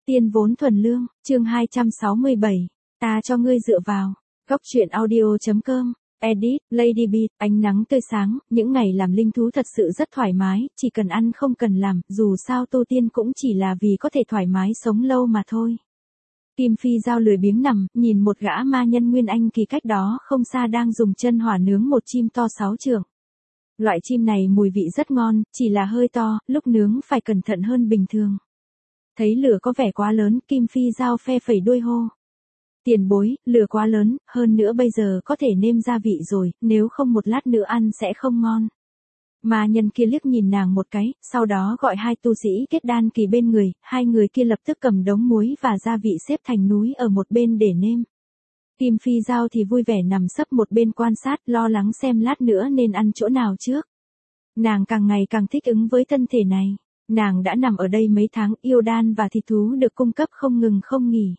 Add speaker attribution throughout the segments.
Speaker 1: Tiên vốn thuần lương, chương 267. Ta cho ngươi dựa vào. Góc truyện audio.com. Edit, Lady Beat, ánh nắng tươi sáng, những ngày làm linh thú thật sự rất thoải mái, chỉ cần ăn không cần làm, dù sao tu tiên cũng chỉ là vì có thể thoải mái sống lâu mà thôi. Kim Phi Giao lười biếng nằm, nhìn một gã ma nhân Nguyên Anh kỳ cách đó không xa đang dùng chân hỏa nướng một chim to 6 trượng. Loại chim này mùi vị rất ngon, chỉ là hơi to, lúc nướng phải cẩn thận hơn bình thường. Thấy lửa có vẻ quá lớn, Kim Phi Giao phe phẩy đuôi hô. Tiền bối, lửa quá lớn, hơn nữa bây giờ có thể nêm gia vị rồi, nếu không một lát nữa ăn sẽ không ngon. Ma nhân kia liếc nhìn nàng một cái, sau đó gọi hai tu sĩ kết đan kỳ bên người, hai người kia lập tức cầm đống muối và gia vị xếp thành núi ở một bên để nêm. Kim Phi Giao thì vui vẻ nằm sấp một bên quan sát, lo lắng xem lát nữa nên ăn chỗ nào trước. Nàng càng ngày càng thích ứng với thân thể này. Nàng đã nằm ở đây mấy tháng, yêu đan và thịt thú được cung cấp không ngừng không nghỉ.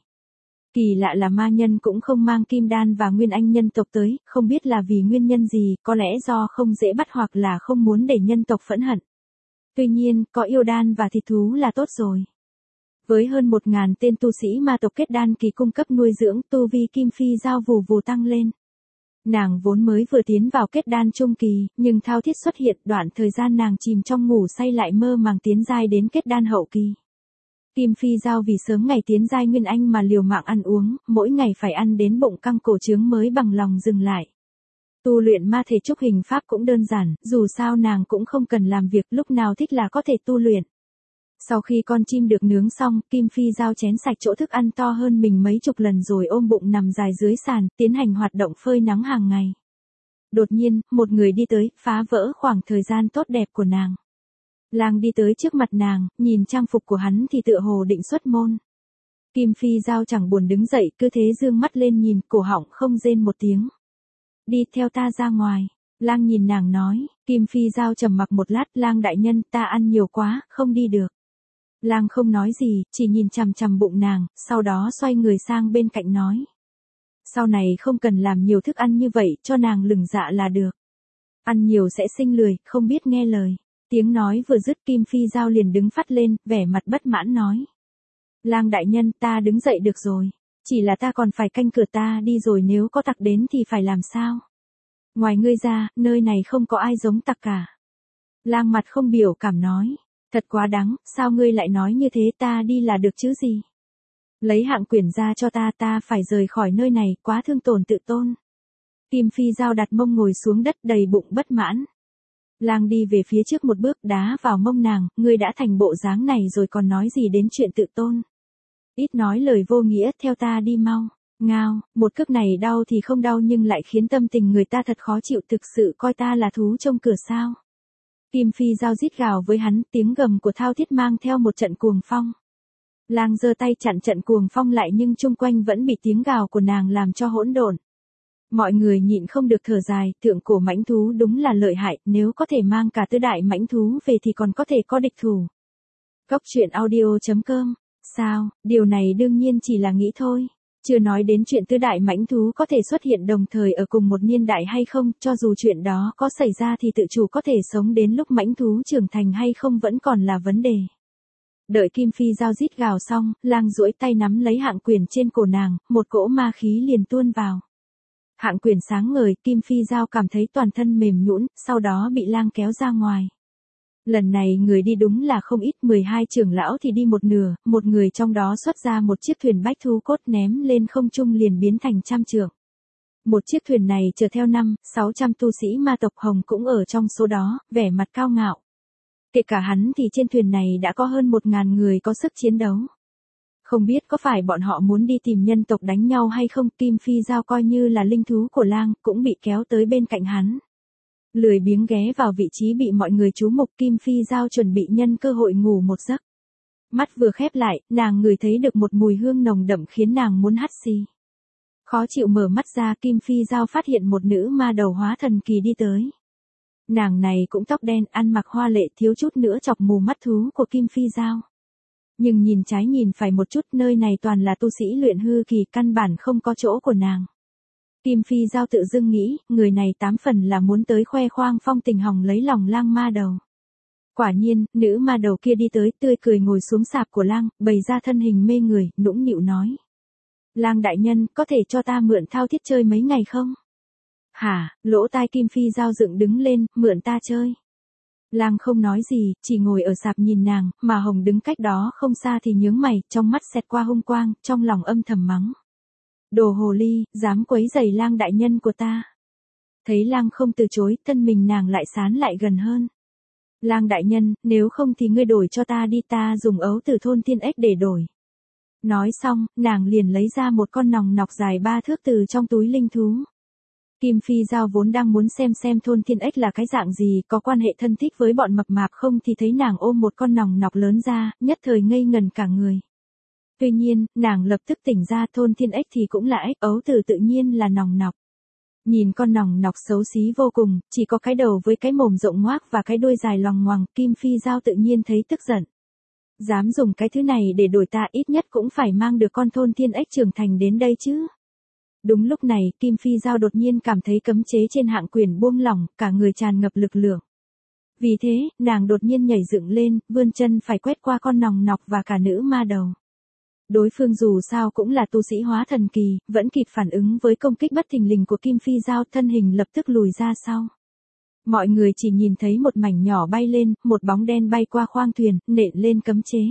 Speaker 1: Kỳ lạ là ma nhân cũng không mang kim đan và nguyên anh nhân tộc tới, không biết là vì nguyên nhân gì, có lẽ do không dễ bắt hoặc là không muốn để nhân tộc phẫn hận. Tuy nhiên, có yêu đan và thịt thú là tốt rồi. Với hơn 1000 tên tu sĩ ma tộc kết đan kỳ cung cấp nuôi dưỡng, tu vi Kim Phi Giao vù vù tăng lên. Nàng vốn mới vừa tiến vào kết đan trung kỳ, nhưng thao thiết xuất hiện, đoạn thời gian nàng chìm trong ngủ say lại mơ màng tiến giai đến kết đan hậu kỳ. Kim Phi Giao vì sớm ngày tiến giai nguyên anh mà liều mạng ăn uống, mỗi ngày phải ăn đến bụng căng cổ trướng mới bằng lòng dừng lại. Tu luyện ma thể trúc hình pháp cũng đơn giản, dù sao nàng cũng không cần làm việc, lúc nào thích là có thể tu luyện. Sau khi con chim được nướng xong, Kim Phi Giao chén sạch chỗ thức ăn to hơn mình mấy chục lần rồi ôm bụng nằm dài dưới sàn, tiến hành hoạt động phơi nắng hàng ngày. Đột nhiên, một người đi tới, phá vỡ khoảng thời gian tốt đẹp của nàng. Lang đi tới trước mặt nàng, nhìn trang phục của hắn thì tựa hồ định xuất môn. Kim Phi Giao chẳng buồn đứng dậy, cứ thế dương mắt lên nhìn, cổ họng không rên một tiếng. Đi theo ta ra ngoài. Lang nhìn nàng nói. Kim Phi Giao trầm mặc một lát, Lang đại nhân, ta ăn nhiều quá, không đi được. Lang không nói gì, chỉ nhìn chằm chằm bụng nàng, sau đó xoay người sang bên cạnh nói. Sau này không cần làm nhiều thức ăn như vậy, cho nàng lửng dạ là được. Ăn nhiều sẽ sinh lười, không biết nghe lời. Tiếng nói vừa dứt, Kim Phi Giao liền đứng phắt lên, vẻ mặt bất mãn nói. Lang đại nhân, ta đứng dậy được rồi. Chỉ là ta còn phải canh cửa, ta đi rồi nếu có tặc đến thì phải làm sao? Ngoài ngươi ra, nơi này không có ai giống tặc cả. Lang mặt không biểu cảm nói. Thật quá đáng, sao ngươi lại nói như thế, ta đi là được chứ gì? Lấy hạng quyển ra cho ta, ta phải rời khỏi nơi này, quá thương tổn tự tôn. Kim Phi Giao đặt mông ngồi xuống đất đầy bụng bất mãn. Lang đi về phía trước một bước đá vào mông nàng, ngươi đã thành bộ dáng này rồi còn nói gì đến chuyện tự tôn. Ít nói lời vô nghĩa, theo ta đi mau. Ngao, một cước này đau thì không đau nhưng lại khiến tâm tình người ta thật khó chịu, thực sự coi ta là thú trông cửa sao. Kim Phi Giao rít gào với hắn, tiếng gầm của thao thiết mang theo một trận cuồng phong. Lang giơ tay chặn trận cuồng phong lại nhưng chung quanh vẫn bị tiếng gào của nàng làm cho hỗn độn. Mọi người nhịn không được thở dài, thượng cổ mãnh thú đúng là lợi hại, nếu có thể mang cả tứ đại mãnh thú về thì còn có thể có địch thủ. Góc truyện audio.com. Sao, điều này đương nhiên chỉ là nghĩ thôi. Chưa nói đến chuyện tứ đại mãnh thú có thể xuất hiện đồng thời ở cùng một niên đại hay không, cho dù chuyện đó có xảy ra thì tự chủ có thể sống đến lúc mãnh thú trưởng thành hay không vẫn còn là vấn đề. Đợi Kim Phi Giao rít gào xong, Lang duỗi tay nắm lấy hạng quyền trên cổ nàng, một cỗ ma khí liền tuôn vào. Hạng quyền sáng ngời, Kim Phi Giao cảm thấy toàn thân mềm nhũn, sau đó bị Lang kéo ra ngoài. Lần này người đi đúng là không ít, 12 trưởng lão thì đi một nửa, một người trong đó xuất ra một chiếc thuyền bách thú cốt ném lên không trung liền biến thành trăm trượng. Một chiếc thuyền này chở theo 500-600 tu sĩ ma tộc Hồng cũng ở trong số đó, vẻ mặt cao ngạo. Kể cả hắn thì trên thuyền này đã có hơn 1000 người có sức chiến đấu. Không biết có phải bọn họ muốn đi tìm nhân tộc đánh nhau hay không, Kim Phi Giao coi như là linh thú của Lang, cũng bị kéo tới bên cạnh hắn. Lười biếng ghé vào vị trí bị mọi người chú mục, Kim Phi Giao chuẩn bị nhân cơ hội ngủ một giấc. Mắt vừa khép lại, nàng ngửi thấy được một mùi hương nồng đậm khiến nàng muốn hắt xì. Khó chịu mở mắt ra, Kim Phi Giao phát hiện một nữ ma đầu hóa thần kỳ đi tới. Nàng này cũng tóc đen, ăn mặc hoa lệ, thiếu chút nữa chọc mù mắt thú của Kim Phi Giao. Nhưng nhìn trái nhìn phải một chút, nơi này toàn là tu sĩ luyện hư kỳ, căn bản không có chỗ của nàng. Kim Phi Giao tự dưng nghĩ, người này 8 phần là muốn tới khoe khoang phong tình hỏng lấy lòng Lang ma đầu. Quả nhiên, nữ ma đầu kia đi tới, tươi cười ngồi xuống sạp của Lang, bày ra thân hình mê người, nũng nịu nói. Lang đại nhân, có thể cho ta mượn thao thiết chơi mấy ngày không? Hả, lỗ tai Kim Phi Giao dựng đứng lên, mượn ta chơi. Lang không nói gì, chỉ ngồi ở sạp nhìn nàng, mà Hồng đứng cách đó không xa thì nhướng mày, trong mắt xẹt qua hung quang, trong lòng âm thầm mắng. Đồ hồ ly, dám quấy rầy Lang đại nhân của ta. Thấy Lang không từ chối, thân mình nàng lại sán lại gần hơn. Lang đại nhân, nếu không thì ngươi đổi cho ta đi, ta dùng ấu từ thôn thiên ếch để đổi. Nói xong, nàng liền lấy ra một con nòng nọc dài 3 thước từ trong túi linh thú. Kim Phi Giao vốn đang muốn xem thôn thiên ếch là cái dạng gì, có quan hệ thân thích với bọn mập mạp không thì thấy nàng ôm một con nòng nọc lớn ra, nhất thời ngây ngần cả người. Tuy nhiên, nàng lập tức tỉnh ra thôn thiên ếch thì cũng là ếch, ấu từ tự nhiên là nòng nọc. Nhìn con nòng nọc xấu xí vô cùng, chỉ có cái đầu với cái mồm rộng ngoác và cái đuôi dài loằng ngoằng, Kim Phi Giao tự nhiên thấy tức giận. Dám dùng cái thứ này để đổi ta, ít nhất cũng phải mang được con thôn thiên ếch trưởng thành đến đây chứ. Đúng lúc này, Kim Phi Giao đột nhiên cảm thấy cấm chế trên hạng quyền buông lỏng, cả người tràn ngập lực lượng. Vì thế, nàng đột nhiên nhảy dựng lên, vươn chân phải quét qua con nòng nọc và cả nữ ma đầu. Đối phương dù sao cũng là tu sĩ hóa thần kỳ, vẫn kịp phản ứng với công kích bất thình lình của Kim Phi Giao, thân hình lập tức lùi ra sau. Mọi người chỉ nhìn thấy một mảnh nhỏ bay lên, một bóng đen bay qua khoang thuyền, nện lên cấm chế.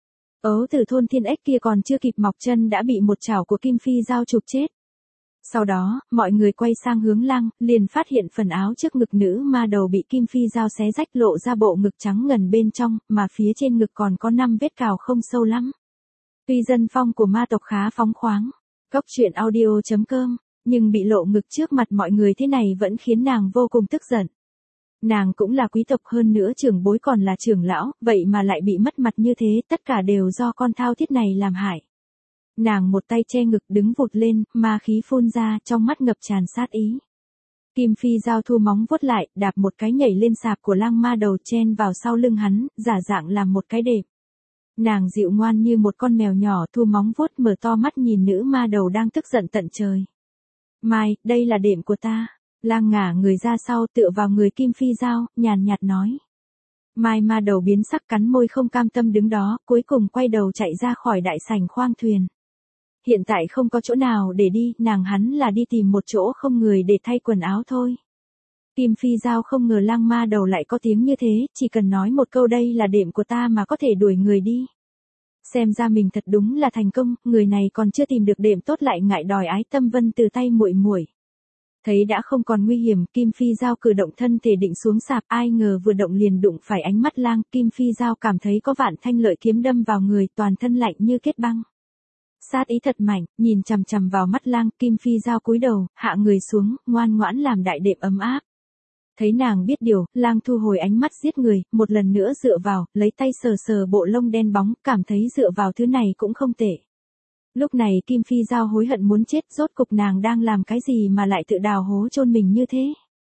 Speaker 1: Ấu từ thôn thiên ếch kia còn chưa kịp mọc chân đã bị một chảo của Kim Phi Giao chụp chết. Sau đó, mọi người quay sang hướng Lang, liền phát hiện phần áo trước ngực nữ ma đầu bị Kim Phi Giao xé rách lộ ra bộ ngực trắng ngần bên trong, mà phía trên ngực còn có 5 vết cào không sâu lắm. Tuy dân phong của ma tộc khá phóng khoáng, Cốc truyện audio.com, nhưng bị lộ ngực trước mặt mọi người thế này vẫn khiến nàng vô cùng tức giận. Nàng cũng là quý tộc, hơn nữa trưởng bối còn là trưởng lão, vậy mà lại bị mất mặt như thế, tất cả đều do con thao thiết này làm hại. Nàng một tay che ngực đứng vụt lên, ma khí phun ra, trong mắt ngập tràn sát ý. Kim Phi Giao thu móng vuốt lại, đạp một cái nhảy lên sạp của Lang ma đầu chen vào sau lưng hắn, giả dạng làm một cái đệm. Nàng dịu ngoan như một con mèo nhỏ, thu móng vuốt mở to mắt nhìn nữ ma đầu đang tức giận tận trời. Mai, đây là đệm của ta. Lang ngả người ra sau tựa vào người Kim Phi Giao, nhàn nhạt nói. Mai ma đầu biến sắc cắn môi không cam tâm đứng đó, cuối cùng quay đầu chạy ra khỏi đại sảnh khoang thuyền. Hiện tại không có chỗ nào để đi, nàng hắn là đi tìm một chỗ không người để thay quần áo thôi. Kim Phi Giao không ngờ Lang ma đầu lại có tiếng như thế, chỉ cần nói một câu đây là đệm của ta mà có thể đuổi người đi. Xem ra mình thật đúng là thành công, người này còn chưa tìm được đệm tốt lại ngại đòi ái tâm vân từ tay muội muội. Thấy đã không còn nguy hiểm, Kim Phi Giao cử động thân thể định xuống sạp, ai ngờ vừa động liền đụng phải ánh mắt Lang, Kim Phi Giao cảm thấy có vạn thanh lợi kiếm đâm vào người, toàn thân lạnh như kết băng. Sát ý thật mạnh, nhìn chằm chằm vào mắt Lang, Kim Phi Giao cúi đầu, hạ người xuống, ngoan ngoãn làm đại đệm ấm áp. Thấy nàng biết điều, Lang thu hồi ánh mắt giết người, một lần nữa dựa vào, lấy tay sờ sờ bộ lông đen bóng, cảm thấy dựa vào thứ này cũng không tệ. Lúc này Kim Phi Giao hối hận muốn chết, rốt cục nàng đang làm cái gì mà lại tự đào hố chôn mình như thế?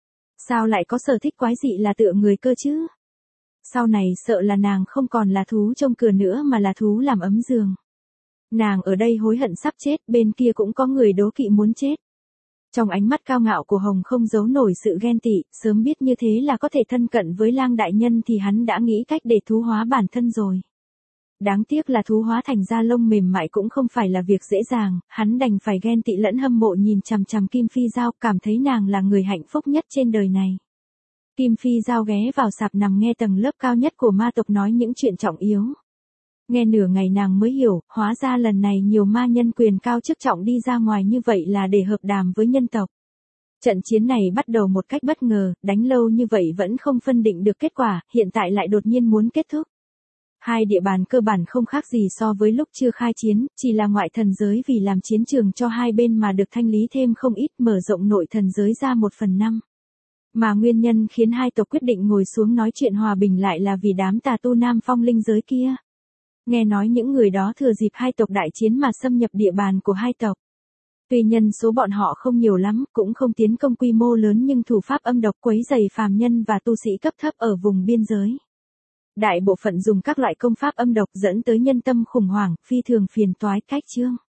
Speaker 1: Sao lại có sở thích quái dị là tựa người cơ chứ? Sau này sợ là nàng không còn là thú trông cửa nữa mà là thú làm ấm giường. Nàng ở đây hối hận sắp chết, bên kia cũng có người đố kỵ muốn chết. Trong ánh mắt cao ngạo của Hồng không giấu nổi sự ghen tị, sớm biết như thế là có thể thân cận với Lang đại nhân thì hắn đã nghĩ cách để thú hóa bản thân rồi. Đáng tiếc là thú hóa thành da lông mềm mại cũng không phải là việc dễ dàng, hắn đành phải ghen tị lẫn hâm mộ nhìn chằm chằm Kim Phi Giao, cảm thấy nàng là người hạnh phúc nhất trên đời này. Kim Phi Giao ghé vào sạp nằm nghe tầng lớp cao nhất của ma tộc nói những chuyện trọng yếu. Nghe nửa ngày nàng mới hiểu, hóa ra lần này nhiều ma nhân quyền cao chức trọng đi ra ngoài như vậy là để hợp đàm với nhân tộc. Trận chiến này bắt đầu một cách bất ngờ, đánh lâu như vậy vẫn không phân định được kết quả, hiện tại lại đột nhiên muốn kết thúc. Hai địa bàn cơ bản không khác gì so với lúc chưa khai chiến, chỉ là ngoại thần giới vì làm chiến trường cho hai bên mà được thanh lý thêm không ít, mở rộng nội thần giới ra 1/5. Mà nguyên nhân khiến hai tộc quyết định ngồi xuống nói chuyện hòa bình lại là vì đám tà tu Nam Phong linh giới kia. Nghe nói những người đó thừa dịp hai tộc đại chiến mà xâm nhập địa bàn của hai tộc. Tuy nhân số bọn họ không nhiều lắm, cũng không tiến công quy mô lớn nhưng thủ pháp âm độc quấy rầy phàm nhân và tu sĩ cấp thấp ở vùng biên giới. Đại bộ phận dùng các loại công pháp âm độc dẫn tới nhân tâm khủng hoảng, phi thường phiền toái cách chương.